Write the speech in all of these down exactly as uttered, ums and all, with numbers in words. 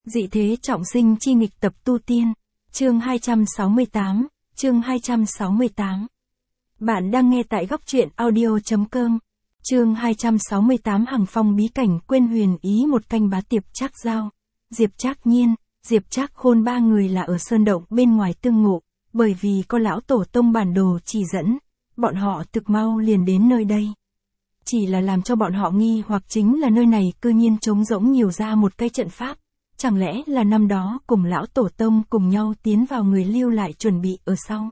Dị thế trọng sinh chi nghịch tập tu tiên, chương hai trăm sáu mươi tám, chương hai trăm sáu mươi tám. Bạn đang nghe tại góc truyện audio.com, chương hai trăm sáu mươi tám Hằng Phong bí cảnh quên huyền ý một canh bá Tiệp Trác Giao, Diệp Trác Nhiên, Diệp Trác Khôn ba người là ở sơn động bên ngoài tương ngộ, bởi vì có lão tổ tông bản đồ chỉ dẫn, bọn họ thực mau liền đến nơi đây. Chỉ là làm cho bọn họ nghi hoặc chính là nơi này cư nhiên trống rỗng nhiều ra một cái trận pháp. Chẳng lẽ là năm đó cùng lão tổ tông cùng nhau tiến vào người lưu lại chuẩn bị ở sau.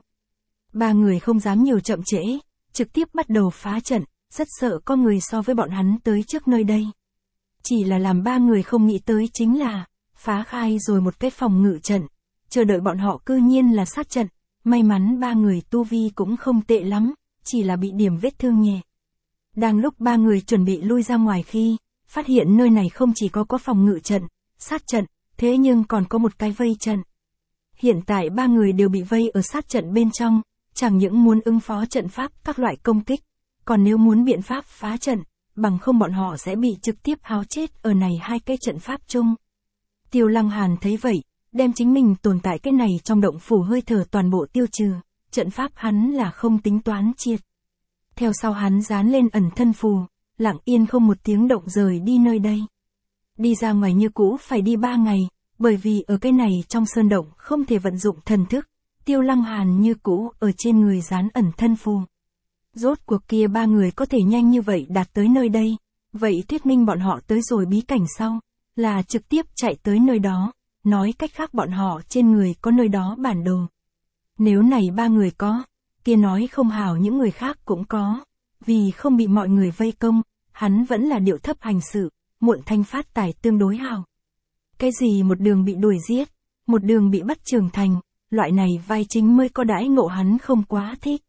Ba người không dám nhiều chậm trễ, trực tiếp bắt đầu phá trận, rất sợ có người so với bọn hắn tới trước nơi đây. Chỉ là làm ba người không nghĩ tới chính là, phá khai rồi một cái phòng ngự trận, chờ đợi bọn họ cư nhiên là sát trận, may mắn ba người tu vi cũng không tệ lắm, chỉ là bị điểm vết thương nhẹ. Đang lúc ba người chuẩn bị lui ra ngoài khi, phát hiện nơi này không chỉ có có phòng ngự trận, sát trận, thế nhưng còn có một cái vây trận. Hiện tại ba người đều bị vây ở sát trận bên trong, chẳng những muốn ứng phó trận pháp các loại công kích, còn nếu muốn biện pháp phá trận, bằng không bọn họ sẽ bị trực tiếp hao chết ở này hai cái trận pháp chung. Tiêu Lăng Hàn thấy vậy, đem chính mình tồn tại cái này trong động phủ hơi thở toàn bộ tiêu trừ, trận pháp hắn là không tính toán triệt. Theo sau hắn dán lên ẩn thân phù, lặng yên không một tiếng động rời đi nơi đây. Đi ra ngoài như cũ phải đi ba ngày, bởi vì ở cái này trong sơn động không thể vận dụng thần thức, Tiêu Lăng Hàn như cũ ở trên người dán ẩn thân phù. Rốt cuộc kia ba người có thể nhanh như vậy đạt tới nơi đây, vậy thuyết minh bọn họ tới rồi bí cảnh sau, là trực tiếp chạy tới nơi đó, nói cách khác bọn họ trên người có nơi đó bản đồ. Nếu này ba người có, kia nói không hảo những người khác cũng có, vì không bị mọi người vây công, hắn vẫn là điệu thấp hành sự. Muộn thanh phát tài tương đối hào. Cái gì một đường bị đuổi giết, một đường bị bắt trưởng thành, loại này vai chính mới có đãi ngộ hắn không quá thích.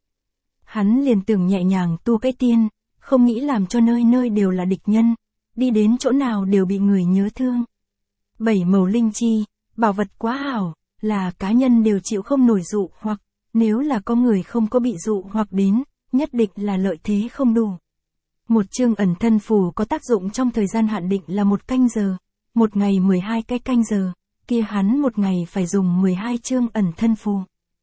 Hắn liền tưởng nhẹ nhàng tu cái tiên, không nghĩ làm cho nơi nơi đều là địch nhân, đi đến chỗ nào đều bị người nhớ thương. Bảy màu linh chi, bảo vật quá hảo, là cá nhân đều chịu không nổi dụ hoặc, nếu là có người không có bị dụ hoặc đến, nhất định là lợi thế không đủ. Một chương ẩn thân phù có tác dụng trong thời gian hạn định là một canh giờ, một ngày mười hai cái canh giờ, kia hắn một ngày phải dùng mười hai chương ẩn thân phù.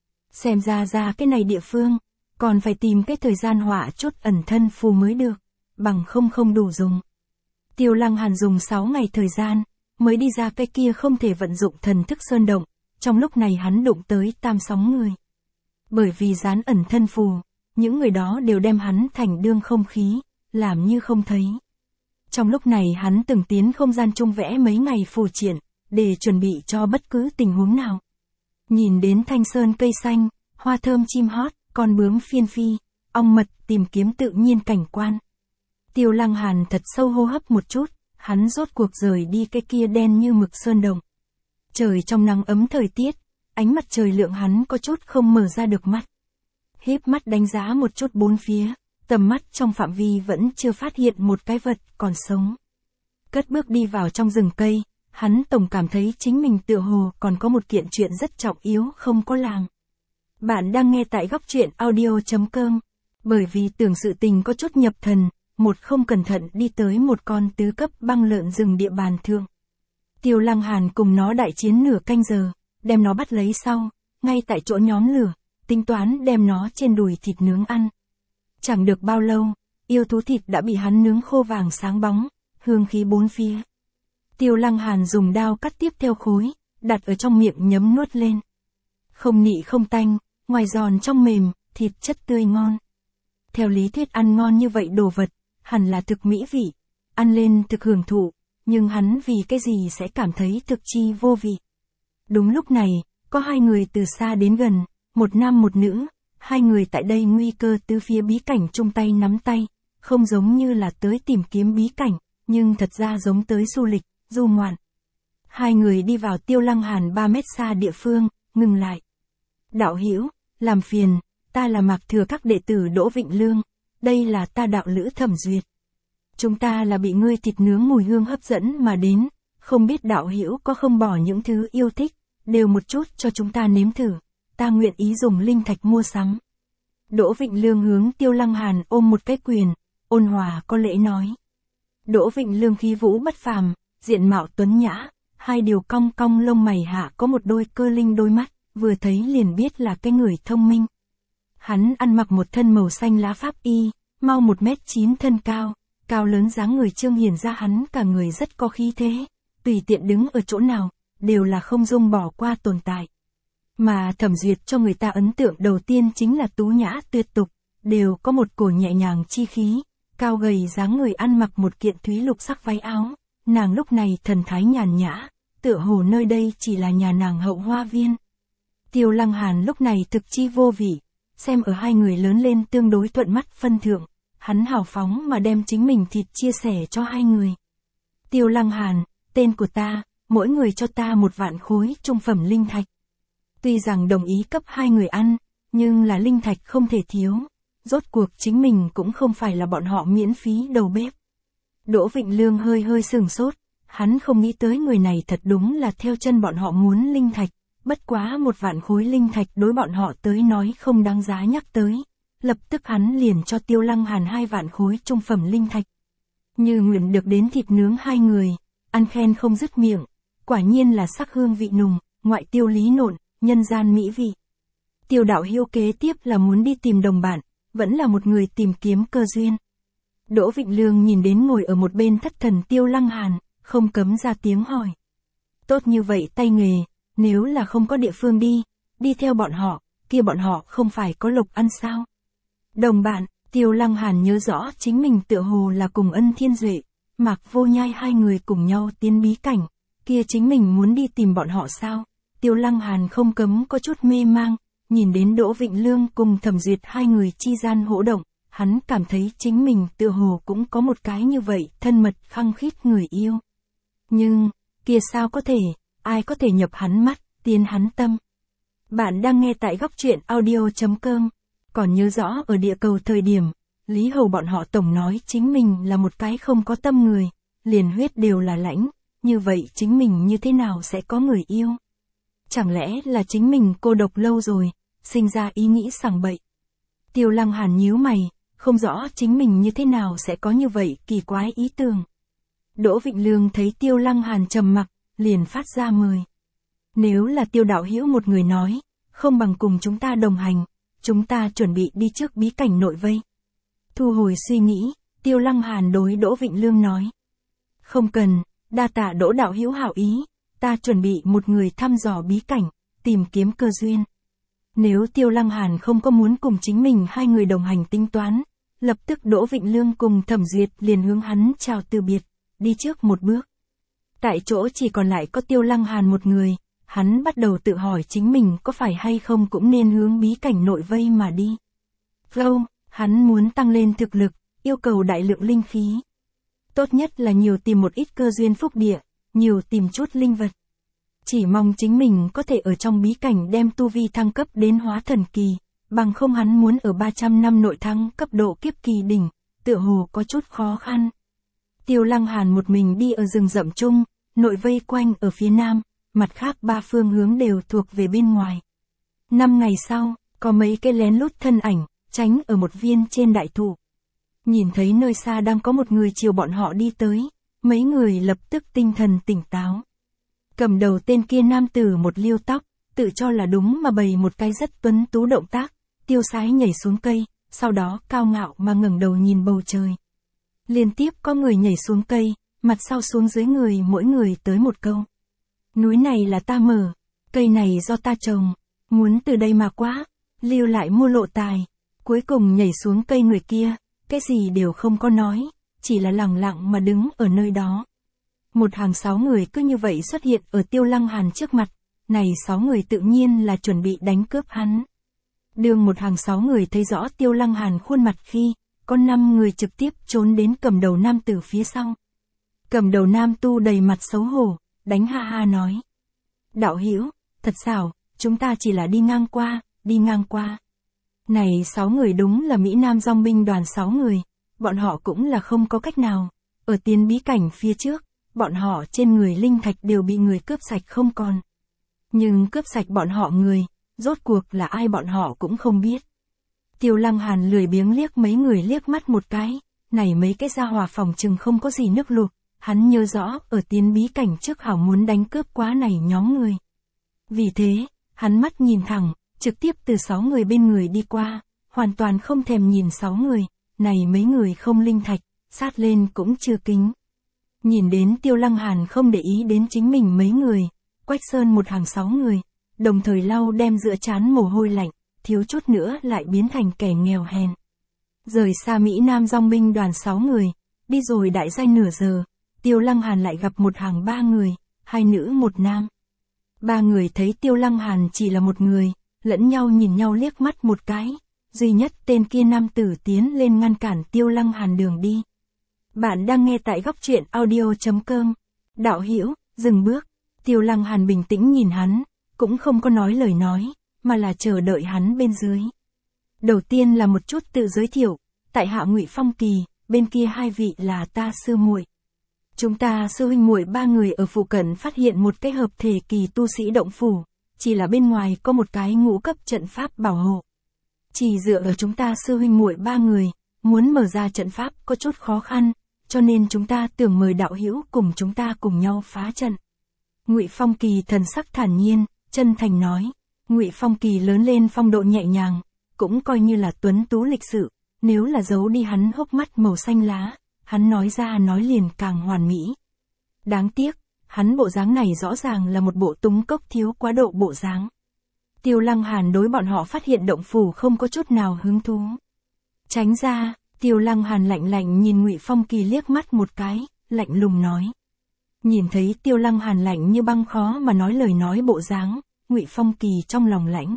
Xem ra ra cái này địa phương, còn phải tìm cái thời gian họa chốt ẩn thân phù mới được, bằng không không đủ dùng. Tiêu Lăng Hàn dùng sáu ngày thời gian, mới đi ra cái kia không thể vận dụng thần thức sơn động, trong lúc này hắn đụng tới tam sóng người. Bởi vì dán ẩn thân phù, những người đó đều đem hắn thành đương không khí, làm như không thấy. Trong lúc này hắn từng tiến không gian chung vẽ mấy ngày phù triển, để chuẩn bị cho bất cứ tình huống nào. Nhìn đến thanh sơn cây xanh, hoa thơm chim hót, con bướm phiên phi, ong mật tìm kiếm tự nhiên cảnh quan. Tiêu Lăng Hàn thật sâu hô hấp một chút, hắn rốt cuộc rời đi cái kia đen như mực sơn đồng. Trời trong nắng ấm thời tiết, ánh mặt trời lượng hắn có chút không mở ra được mắt. Híp mắt đánh giá một chút bốn phía. Tầm mắt trong phạm vi vẫn chưa phát hiện một cái vật còn sống. Cất bước đi vào trong rừng cây, hắn tổng cảm thấy chính mình tựa hồ còn có một kiện chuyện rất trọng yếu không có làm. Bạn đang nghe tại góc truyện audio.com, bởi vì tưởng sự tình có chút nhập thần, một không cẩn thận đi tới một con tứ cấp băng lợn rừng địa bàn thượng. Tiêu Lăng Hàn cùng nó đại chiến nửa canh giờ, đem nó bắt lấy sau, ngay tại chỗ nhóm lửa, tính toán đem nó trên đùi thịt nướng ăn. Chẳng được bao lâu, yêu thú thịt đã bị hắn nướng khô vàng sáng bóng, hương khí bốn phía. Tiêu Lăng Hàn dùng đao cắt tiếp theo khối, đặt ở trong miệng nhấm nuốt lên. Không nị không tanh, ngoài giòn trong mềm, thịt chất tươi ngon. Theo lý thuyết ăn ngon như vậy đồ vật, hẳn là thực mỹ vị, ăn lên thực hưởng thụ, nhưng hắn vì cái gì sẽ cảm thấy thực chi vô vị. Đúng lúc này, có hai người từ xa đến gần, một nam một nữ. Hai người tại đây nguy cơ từ phía bí cảnh chung tay nắm tay, không giống như là tới tìm kiếm bí cảnh, nhưng thật ra giống tới du lịch, du ngoạn. Hai người đi vào Tiêu Lăng Hàn ba mét xa địa phương, ngừng lại. Đạo hữu, làm phiền, ta là Mạc Thừa các đệ tử Đỗ Vịnh Lương, đây là ta đạo lữ Thẩm Duyệt. Chúng ta là bị ngươi thịt nướng mùi hương hấp dẫn mà đến, không biết đạo hữu có không bỏ những thứ yêu thích, đều một chút cho chúng ta nếm thử. Ta nguyện ý dùng linh thạch mua sắm. Đỗ Vịnh Lương hướng Tiêu Lăng Hàn ôm một cái quyền, ôn hòa có lễ nói. Đỗ Vịnh Lương khí vũ bất phàm, diện mạo tuấn nhã, hai điều cong cong lông mày hạ có một đôi cơ linh đôi mắt, vừa thấy liền biết là cái người thông minh. Hắn ăn mặc một thân màu xanh lá pháp y, mau một mét chín thân cao, cao lớn dáng người trương hiển ra hắn cả người rất có khí thế, tùy tiện đứng ở chỗ nào, đều là không dung bỏ qua tồn tại. Mà Thẩm Duyệt cho người ta ấn tượng đầu tiên chính là tú nhã tuyệt tục, đều có một cổ nhẹ nhàng chi khí, cao gầy dáng người ăn mặc một kiện thúy lục sắc váy áo, nàng lúc này thần thái nhàn nhã, tựa hồ nơi đây chỉ là nhà nàng hậu hoa viên. Tiêu Lăng Hàn lúc này thực chi vô vị, xem ở hai người lớn lên tương đối thuận mắt phân thượng, hắn hào phóng mà đem chính mình thịt chia sẻ cho hai người. Tiêu Lăng Hàn, tên của ta, mỗi người cho ta một vạn khối trung phẩm linh thạch. Tuy rằng đồng ý cấp hai người ăn, nhưng là linh thạch không thể thiếu, rốt cuộc chính mình cũng không phải là bọn họ miễn phí đầu bếp. Đỗ Vịnh Lương hơi hơi sừng sốt, hắn không nghĩ tới người này thật đúng là theo chân bọn họ muốn linh thạch, bất quá một vạn khối linh thạch đối bọn họ tới nói không đáng giá nhắc tới. Lập tức hắn liền cho Tiêu Lăng Hàn hai vạn khối trung phẩm linh thạch. Như nguyện được đến thịt nướng hai người, ăn khen không dứt miệng, quả nhiên là sắc hương vị nùng, ngoại tiêu lý nộn, nhân gian mỹ vị. Tiêu đạo hiếu kế tiếp là muốn đi tìm đồng bạn, vẫn là một người tìm kiếm cơ duyên. Đỗ Vịnh Lương nhìn đến ngồi ở một bên thất thần Tiêu Lăng Hàn, không cấm ra tiếng hỏi. Tốt như vậy tay nghề, nếu là không có địa phương đi, đi theo bọn họ, kia bọn họ không phải có lộc ăn sao? Đồng bạn, Tiêu Lăng Hàn nhớ rõ chính mình tựa hồ là cùng Ân Thiên Duệ, Mạc Vô Nhai hai người cùng nhau tiến bí cảnh, kia chính mình muốn đi tìm bọn họ sao? Tiêu Lăng Hàn không cấm có chút mê mang, nhìn đến Đỗ Vịnh Lương cùng Thẩm Duyệt hai người chi gian hỗ động, hắn cảm thấy chính mình tựa hồ cũng có một cái như vậy, thân mật khăng khít người yêu. Nhưng, kia sao có thể, ai có thể nhập hắn mắt, tiến hắn tâm. Bạn đang nghe tại góc truyện audio chấm com. Còn nhớ rõ ở địa cầu thời điểm, Lý Hầu bọn họ tổng nói chính mình là một cái không có tâm người, liền huyết đều là lãnh, như vậy chính mình như thế nào sẽ có người yêu? Chẳng lẽ là chính mình cô độc lâu rồi, sinh ra ý nghĩ sằng bậy? Tiêu Lăng Hàn nhíu mày, không rõ chính mình như thế nào sẽ có như vậy kỳ quái ý tưởng. Đỗ Vịnh Lương thấy Tiêu Lăng Hàn trầm mặc, liền phát ra mời. Nếu là Tiêu đạo hữu một người nói, không bằng cùng chúng ta đồng hành, chúng ta chuẩn bị đi trước bí cảnh nội vây. Thu hồi suy nghĩ, Tiêu Lăng Hàn đối Đỗ Vịnh Lương nói. Không cần, đa tạ Đỗ đạo hữu hảo ý, ta chuẩn bị một người thăm dò bí cảnh, tìm kiếm cơ duyên. Nếu Tiêu Lăng Hàn không có muốn cùng chính mình hai người đồng hành tính toán, lập tức Đỗ Vịnh Lương cùng Thẩm Duyệt liền hướng hắn chào từ biệt, đi trước một bước. Tại chỗ chỉ còn lại có Tiêu Lăng Hàn một người, hắn bắt đầu tự hỏi chính mình có phải hay không cũng nên hướng bí cảnh nội vây mà đi. Flow, hắn muốn tăng lên thực lực, yêu cầu đại lượng linh khí. Tốt nhất là nhiều tìm một ít cơ duyên phúc địa, nhiều tìm chút linh vật. Chỉ mong chính mình có thể ở trong bí cảnh đem tu vi thăng cấp đến hóa thần kỳ, bằng không hắn muốn ở ba trăm năm nội thăng cấp độ kiếp kỳ đỉnh, tựa hồ có chút khó khăn. Tiêu Lăng Hàn một mình đi ở rừng rậm chung, nội vây quanh ở phía nam, mặt khác ba phương hướng đều thuộc về bên ngoài. Năm ngày sau, có mấy cái lén lút thân ảnh, tránh ở một viên trên đại thụ. Nhìn thấy nơi xa đang có một người chiều bọn họ đi tới, mấy người lập tức tinh thần tỉnh táo. Cầm đầu tên kia nam tử một liêu tóc, tự cho là đúng mà bày một cái rất tuấn tú động tác, tiêu sái nhảy xuống cây, sau đó cao ngạo mà ngẩng đầu nhìn bầu trời. Liên tiếp có người nhảy xuống cây, mặt sau xuống dưới người mỗi người tới một câu. Núi này là ta mở, cây này do ta trồng, muốn từ đây mà quá, lưu lại mua lộ tài. Cuối cùng nhảy xuống cây người kia, cái gì đều không có nói, chỉ là lặng lặng mà đứng ở nơi đó. Một hàng sáu người cứ như vậy xuất hiện ở Tiêu Lăng Hàn trước mặt, này sáu người tự nhiên là chuẩn bị đánh cướp hắn. Đường một hàng sáu người thấy rõ Tiêu Lăng Hàn khuôn mặt khi, có năm người trực tiếp trốn đến cầm đầu nam tử phía sau. Cầm đầu nam tu đầy mặt xấu hổ, đánh ha ha nói. Đạo hữu, thật xảo, chúng ta chỉ là đi ngang qua, đi ngang qua. Này sáu người đúng là Mỹ Nam dòng binh đoàn sáu người, bọn họ cũng là không có cách nào. Ở tiến bí cảnh phía trước, bọn họ trên người linh thạch đều bị người cướp sạch không còn. Nhưng cướp sạch bọn họ người, rốt cuộc là ai bọn họ cũng không biết. Tiêu Lăng Hàn lười biếng liếc mấy người liếc mắt một cái, này mấy cái gia hòa phòng chừng không có gì nước luộc, Hắn nhớ rõ ở tiến bí cảnh trước Hảo muốn đánh cướp quá này nhóm người. Vì thế, hắn mắt nhìn thẳng, trực tiếp từ sáu người bên người đi qua, hoàn toàn không thèm nhìn sáu người, này mấy người không linh thạch, sát lên cũng chưa kính. Nhìn đến Tiêu Lăng Hàn không để ý đến chính mình mấy người, Quách Sơn một hàng sáu người, đồng thời lau đem giữa trán mồ hôi lạnh, thiếu chút nữa lại biến thành kẻ nghèo hèn. Rời xa Mỹ Nam dòng binh đoàn sáu người, đi rồi đại danh nửa giờ, Tiêu Lăng Hàn lại gặp một hàng ba người, hai nữ một nam. Ba người thấy Tiêu Lăng Hàn chỉ là một người, lẫn nhau nhìn nhau liếc mắt một cái, duy nhất tên kia nam tử tiến lên ngăn cản Tiêu Lăng Hàn đường đi. Bạn đang nghe tại góc truyện audio chấm com. Đạo hữu, dừng bước. Tiêu Lăng Hàn bình tĩnh nhìn hắn, cũng không có nói lời nói, mà là chờ đợi hắn bên dưới. Đầu tiên là một chút tự giới thiệu, tại hạ Ngụy Phong Kỳ, bên kia hai vị là ta sư muội. Chúng ta sư huynh muội ba người ở phụ cận phát hiện một cái hợp thể kỳ tu sĩ động phủ, chỉ là bên ngoài có một cái ngũ cấp trận pháp bảo hộ. Chỉ dựa ở chúng ta sư huynh muội ba người, muốn mở ra trận pháp có chút khó khăn, cho nên chúng ta tưởng mời đạo hữu cùng chúng ta cùng nhau phá trận. Ngụy Phong Kỳ thần sắc thản nhiên, chân thành nói. Ngụy Phong Kỳ lớn lên phong độ nhẹ nhàng, cũng coi như là tuấn tú lịch sự, nếu là giấu đi hắn hốc mắt màu xanh lá, hắn nói ra nói liền càng hoàn mỹ. Đáng tiếc, hắn bộ dáng này rõ ràng là một bộ túng cốc thiếu quá độ bộ dáng. Tiêu Lăng Hàn đối bọn họ phát hiện động phủ không có chút nào hứng thú. Tránh ra, Tiêu Lăng Hàn lạnh lạnh nhìn Ngụy Phong Kỳ liếc mắt một cái, lạnh lùng nói. Nhìn thấy Tiêu Lăng Hàn lạnh như băng khó mà nói lời nói bộ dáng, Ngụy Phong Kỳ trong lòng lãnh.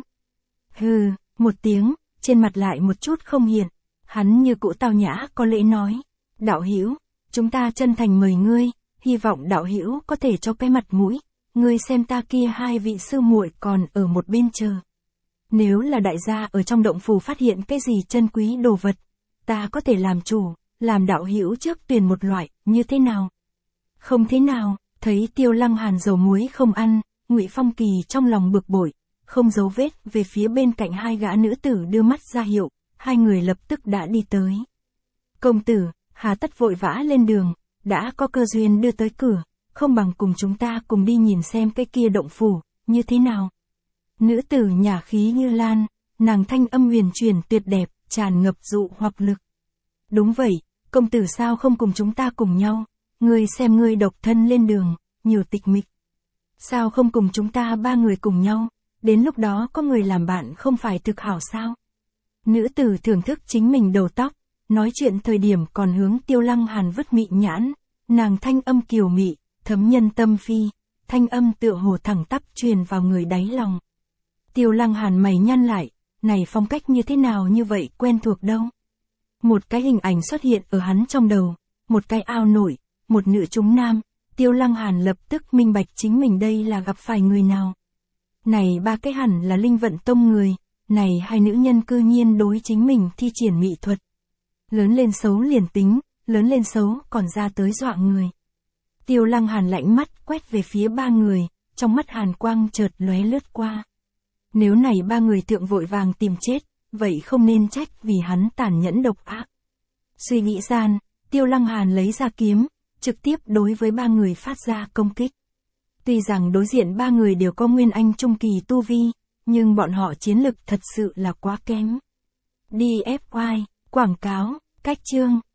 Hừ, một tiếng, trên mặt lại một chút không hiện, hắn như cũ tao nhã có lễ nói. Đạo hữu, chúng ta chân thành mời ngươi, hy vọng đạo hữu có thể cho cái mặt mũi, ngươi xem ta kia hai vị sư muội còn ở một bên chờ. Nếu là đại gia ở trong động phủ phát hiện cái gì chân quý đồ vật, ta có thể làm chủ, làm đạo hữu trước tuyển một loại, như thế nào? Không thế nào, thấy Tiêu Lăng Hàn dầu muối không ăn, Ngụy Phong Kỳ trong lòng bực bội, không giấu vết về phía bên cạnh hai gã nữ tử đưa mắt ra hiệu, hai người lập tức đã đi tới. Công tử, hà tất vội vã lên đường, đã có cơ duyên đưa tới cửa, không bằng cùng chúng ta cùng đi nhìn xem cái kia động phủ, như thế nào? Nữ tử nhả khí như lan, nàng thanh âm huyền truyền tuyệt đẹp, tràn ngập dụ hoặc lực. Đúng vậy, công tử sao không cùng chúng ta cùng nhau, ngươi xem ngươi độc thân lên đường, nhiều tịch mịch. Sao không cùng chúng ta ba người cùng nhau, đến lúc đó có người làm bạn không phải thực hảo sao? Nữ tử thưởng thức chính mình đầu tóc, nói chuyện thời điểm còn hướng Tiêu Lăng Hàn vứt mị nhãn, nàng thanh âm kiều mị, thấm nhân tâm phi, thanh âm tựa hồ thẳng tắp truyền vào người đáy lòng. Tiêu Lăng Hàn mày nhăn lại, này phong cách như thế nào như vậy quen thuộc đâu. Một cái hình ảnh xuất hiện ở hắn trong đầu, một cái ao nổi, một nữ chúng nam, Tiêu Lăng Hàn lập tức minh bạch chính mình đây là gặp phải người nào. Này ba cái hẳn là Linh Vận Tông người, này hai nữ nhân cư nhiên đối chính mình thi triển mỹ thuật. Lớn lên xấu liền tính, lớn lên xấu còn ra tới dọa người. Tiêu Lăng Hàn lạnh mắt quét về phía ba người, trong mắt hàn quang chợt lóe lướt qua. Nếu này ba người thượng vội vàng tìm chết, vậy không nên trách vì hắn tàn nhẫn độc ác. Suy nghĩ gian, Tiêu Lăng Hàn lấy ra kiếm, trực tiếp đối với ba người phát ra công kích. Tuy rằng đối diện ba người đều có nguyên anh trung kỳ tu vi, nhưng bọn họ chiến lực thật sự là quá kém. đê ép i, quảng cáo, cách chương.